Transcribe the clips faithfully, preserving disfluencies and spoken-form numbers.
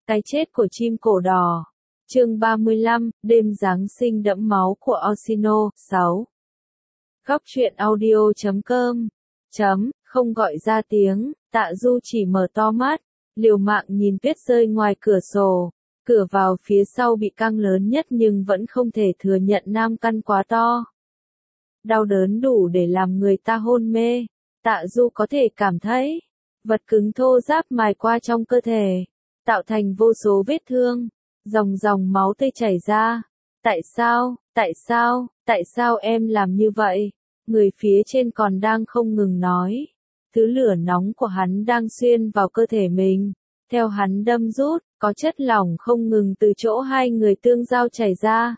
Cái chết của chim cổ đỏ. Chương ba mươi lăm, đêm Giáng sinh đẫm máu của Orsino. sáu. Góc truyện audio chấm com. Chấm, không gọi ra tiếng, Tạ Du chỉ mở to mắt, liều mạng nhìn tuyết rơi ngoài cửa sổ. Cửa vào phía sau bị căng lớn nhất nhưng vẫn không thể thừa nhận nam căn quá to. Đau đớn đủ để làm người ta hôn mê. Tạ Du có thể cảm thấy vật cứng thô ráp mài qua trong cơ thể, tạo thành vô số vết thương, dòng dòng máu tươi chảy ra. Tại sao, tại sao, tại sao em làm như vậy? Người phía trên còn đang không ngừng nói. Thứ lửa nóng của hắn đang xuyên vào cơ thể mình. Theo hắn đâm rút, có chất lỏng không ngừng từ chỗ hai người tương giao chảy ra.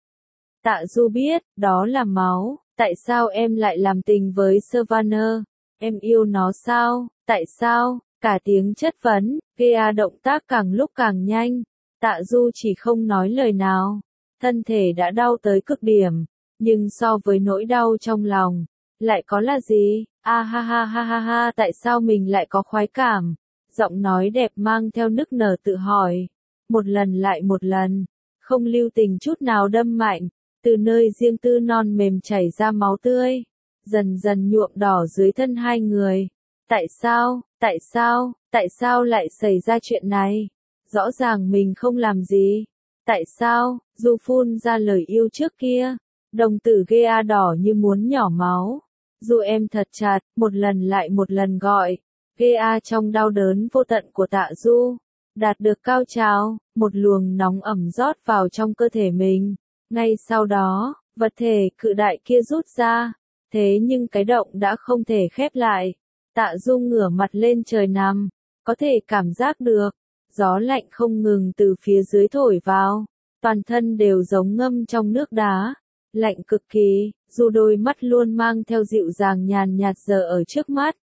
Tạ Du biết, đó là máu. Tại sao em lại làm tình với Savannah? Em yêu nó sao? Tại sao? Cả tiếng chất vấn, Gea động tác càng lúc càng nhanh. Tạ Du chỉ không nói lời nào. Thân thể đã đau tới cực điểm. Nhưng so với nỗi đau trong lòng, lại có là gì? A ha ha ha ha ha, tại sao mình lại có khoái cảm? Giọng nói đẹp mang theo nức nở tự hỏi. Một lần lại một lần, không lưu tình chút nào đâm mạnh. Từ nơi riêng tư non mềm chảy ra máu tươi, dần dần nhuộm đỏ dưới thân hai người. Tại sao, tại sao, tại sao lại xảy ra chuyện này? Rõ ràng mình không làm gì. Tại sao? Du phun ra lời yêu trước kia. Đồng tử Gea đỏ như muốn nhỏ máu. Du em thật chặt, một lần lại một lần gọi. Gea trong đau đớn vô tận của Tạ Du. Đạt được cao trào, một luồng nóng ẩm rót vào trong cơ thể mình. Ngay sau đó, vật thể cự đại kia rút ra. Thế nhưng cái động đã không thể khép lại. Tạ Du ngửa mặt lên trời nằm. Có thể cảm giác được. Gió lạnh không ngừng từ phía dưới thổi vào. Toàn thân đều giống ngâm trong nước đá. Lạnh cực kỳ, dù đôi mắt luôn mang theo dịu dàng nhàn nhạt giờ ở trước mắt.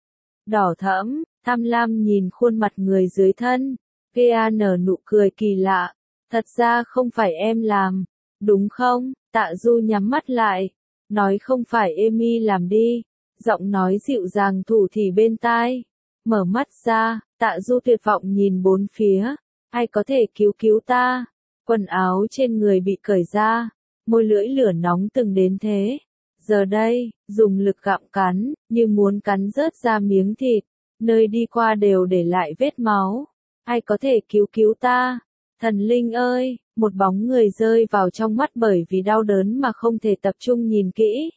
Đỏ thẫm, tham lam nhìn khuôn mặt người dưới thân. Gea nở nụ cười kỳ lạ. Thật ra không phải em làm. Đúng không? Tạ Du nhắm mắt lại. Nói không phải Amy làm đi. Giọng nói dịu dàng thủ thỉ bên tai. Mở mắt ra, Tạ Du tuyệt vọng nhìn bốn phía. Ai có thể cứu cứu ta? Quần áo trên người bị cởi ra. Môi lưỡi lửa nóng từng đến thế. Giờ đây, dùng lực gặm cắn, như muốn cắn rớt ra miếng thịt. Nơi đi qua đều để lại vết máu. Ai có thể cứu cứu ta? Thần linh ơi! Một bóng người rơi vào trong mắt bởi vì đau đớn mà không thể tập trung nhìn kỹ.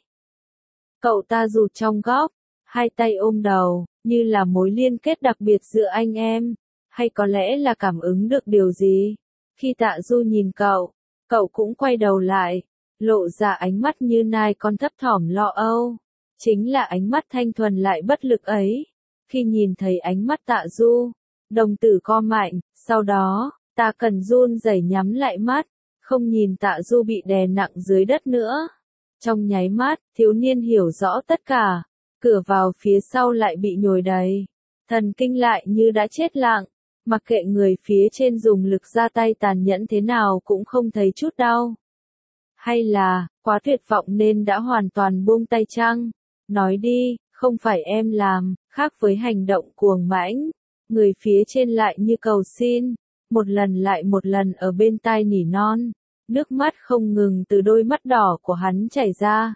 Cậu ta rụt trong góc, hai tay ôm đầu, như là mối liên kết đặc biệt giữa anh em. Hay có lẽ là cảm ứng được điều gì? Khi Tạ Du nhìn cậu, cậu cũng quay đầu lại, lộ ra ánh mắt như nai con thấp thỏm lo âu. Chính là ánh mắt thanh thuần lại bất lực ấy. Khi nhìn thấy ánh mắt Tạ Du, đồng tử co mạnh, sau đó, ta cần run rẩy nhắm lại mắt, không nhìn Tạ Du bị đè nặng dưới đất nữa. Trong nháy mắt, thiếu niên hiểu rõ tất cả, cửa vào phía sau lại bị nhồi đầy. Thần kinh lại như đã chết lặng, mặc kệ người phía trên dùng lực ra tay tàn nhẫn thế nào cũng không thấy chút đau. Hay là, quá tuyệt vọng nên đã hoàn toàn buông tay chăng? Nói đi, không phải em làm, khác với hành động cuồng mãnh. Người phía trên lại như cầu xin. Một lần lại một lần ở bên tai nỉ non, nước mắt không ngừng từ đôi mắt đỏ của hắn chảy ra.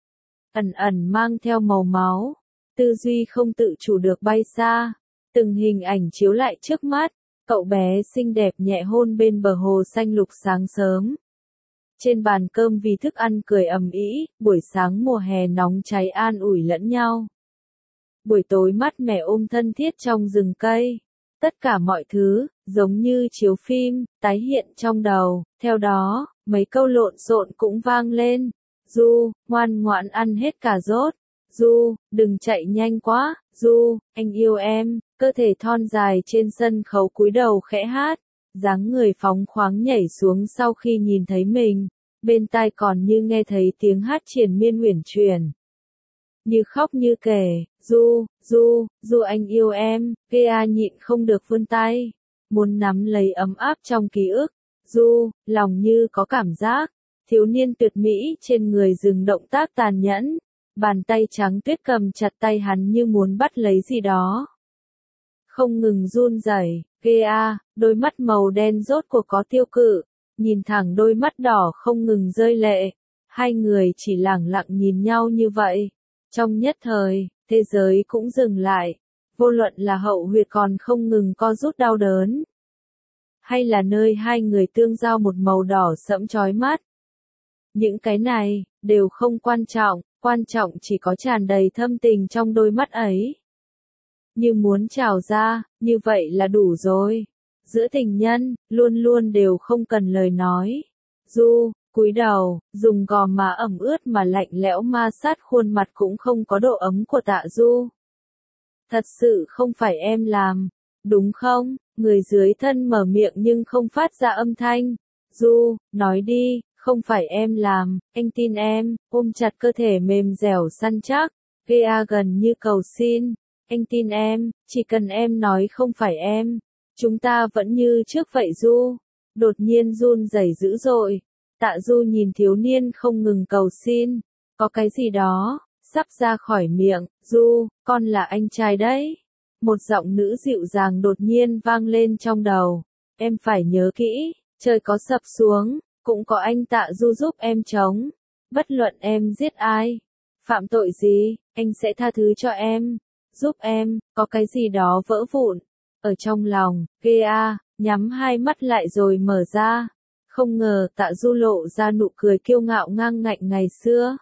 Ẩn ẩn mang theo màu máu, tư duy không tự chủ được bay xa, từng hình ảnh chiếu lại trước mắt, cậu bé xinh đẹp nhẹ hôn bên bờ hồ xanh lục sáng sớm. Trên bàn cơm vì thức ăn cười ầm ĩ, buổi sáng mùa hè nóng cháy an ủi lẫn nhau. Buổi tối mát mẻ ôm thân thiết trong rừng cây. Tất cả mọi thứ, giống như chiếu phim, tái hiện trong đầu. Theo đó, mấy câu lộn xộn cũng vang lên. Du, ngoan ngoãn ăn hết cà rốt. Du, đừng chạy nhanh quá. Du, anh yêu em. Cơ thể thon dài trên sân khấu cúi đầu khẽ hát. Dáng người phóng khoáng nhảy xuống sau khi nhìn thấy mình. Bên tai còn như nghe thấy tiếng hát triền miên uyển chuyển. Như khóc như kể, Du, Du, Du anh yêu em. Gea nhịn không được vươn tay, muốn nắm lấy ấm áp trong ký ức. Du, lòng như có cảm giác. Thiếu niên tuyệt mỹ trên người dừng động tác tàn nhẫn. Bàn tay trắng tuyết cầm chặt tay hắn như muốn bắt lấy gì đó. Không ngừng run rẩy, Ghê a, đôi mắt màu đen rốt cuộc có tiêu cự, nhìn thẳng đôi mắt đỏ không ngừng rơi lệ. Hai người chỉ lẳng lặng nhìn nhau như vậy. Trong nhất thời, thế giới cũng dừng lại. Vô luận là hậu huyệt còn không ngừng co rút đau đớn, hay là nơi hai người tương giao một màu đỏ sẫm chói mắt. Những cái này, đều không quan trọng, quan trọng chỉ có tràn đầy thâm tình trong đôi mắt ấy. Như muốn trào ra, như vậy là đủ rồi. Giữa tình nhân, luôn luôn đều không cần lời nói. Du, cúi đầu, dùng gò má ẩm ướt mà lạnh lẽo ma sát khuôn mặt cũng không có độ ấm của Tạ Du. Thật sự không phải em làm, đúng không? Người dưới thân mở miệng nhưng không phát ra âm thanh. Du, nói đi, không phải em làm, anh tin em, ôm chặt cơ thể mềm dẻo săn chắc. Gea gần như cầu xin. Anh tin em, chỉ cần em nói không phải em. Chúng ta vẫn như trước vậy Du. Đột nhiên run rẩy dữ dội. Tạ Du nhìn thiếu niên không ngừng cầu xin. Có cái gì đó, sắp ra khỏi miệng. Du, con là anh trai đấy. Một giọng nữ dịu dàng đột nhiên vang lên trong đầu. Em phải nhớ kỹ, trời có sập xuống, cũng có anh Tạ Du giúp em chống. Bất luận em giết ai, phạm tội gì, anh sẽ tha thứ cho em. Giúp em, có cái gì đó vỡ vụn. Ở trong lòng, Gea, nhắm hai mắt lại rồi mở ra. Không ngờ Tạ Du lộ ra nụ cười kiêu ngạo ngang ngạnh ngày xưa.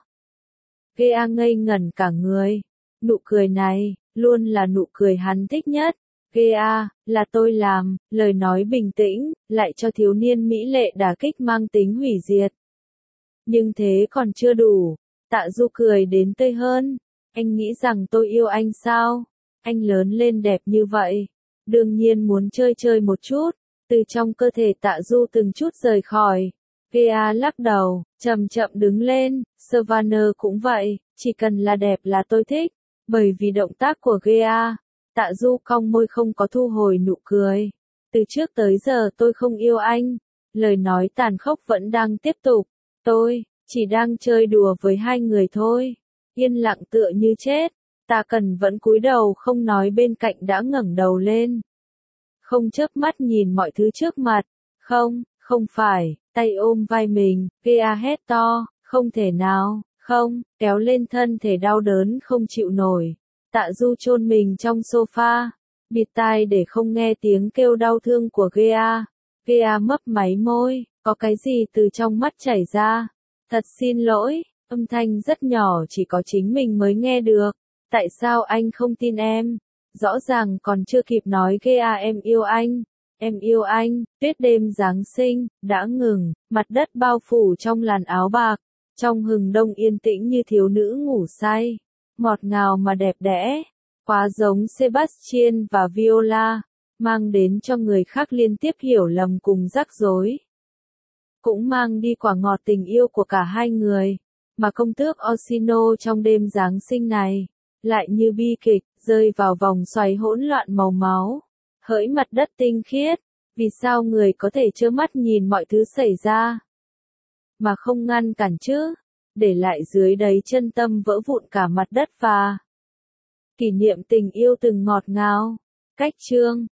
Gea ngây ngẩn cả người. Nụ cười này, luôn là nụ cười hắn thích nhất. Gea, là tôi làm, lời nói bình tĩnh, lại cho thiếu niên mỹ lệ đả kích mang tính hủy diệt. Nhưng thế còn chưa đủ. Tạ Du cười đến tươi hơn. Anh nghĩ rằng tôi yêu anh sao? Anh lớn lên đẹp như vậy. Đương nhiên muốn chơi chơi một chút. Từ trong cơ thể Tạ Du từng chút rời khỏi. Gea lắc đầu, chậm chậm đứng lên. Savannah cũng vậy, chỉ cần là đẹp là tôi thích. Bởi vì động tác của Gea, Tạ Du cong môi không có thu hồi nụ cười. Từ trước tới giờ tôi không yêu anh. Lời nói tàn khốc vẫn đang tiếp tục. Tôi, chỉ đang chơi đùa với hai người thôi. Yên lặng tựa như chết. Tạ Cần vẫn cúi đầu không nói bên cạnh đã ngẩng đầu lên. Không chớp mắt nhìn mọi thứ trước mặt. Không, không phải, tay ôm vai mình, Gea hét to, không thể nào, không, kéo lên thân thể đau đớn không chịu nổi. Tạ Du chôn mình trong sofa, bịt tai để không nghe tiếng kêu đau thương của Gea. Gea mấp máy môi, có cái gì từ trong mắt chảy ra. Thật xin lỗi, âm thanh rất nhỏ chỉ có chính mình mới nghe được. Tại sao anh không tin em? Rõ ràng còn chưa kịp nói Gea em yêu anh. Em yêu anh, tuyết đêm Giáng sinh, đã ngừng, mặt đất bao phủ trong làn áo bạc. Trong hừng đông yên tĩnh như thiếu nữ ngủ say. Ngọt ngào mà đẹp đẽ. Quá giống Sebastian và Viola. Mang đến cho người khác liên tiếp hiểu lầm cùng rắc rối. Cũng mang đi quả ngọt tình yêu của cả hai người. Mà công tước Orsino trong đêm Giáng sinh này, lại như bi kịch, rơi vào vòng xoáy hỗn loạn màu máu. Hỡi mặt đất tinh khiết, vì sao người có thể trơ mắt nhìn mọi thứ xảy ra, mà không ngăn cản chứ, để lại dưới đáy chân tâm vỡ vụn cả mặt đất và kỷ niệm tình yêu từng ngọt ngào. Cách chương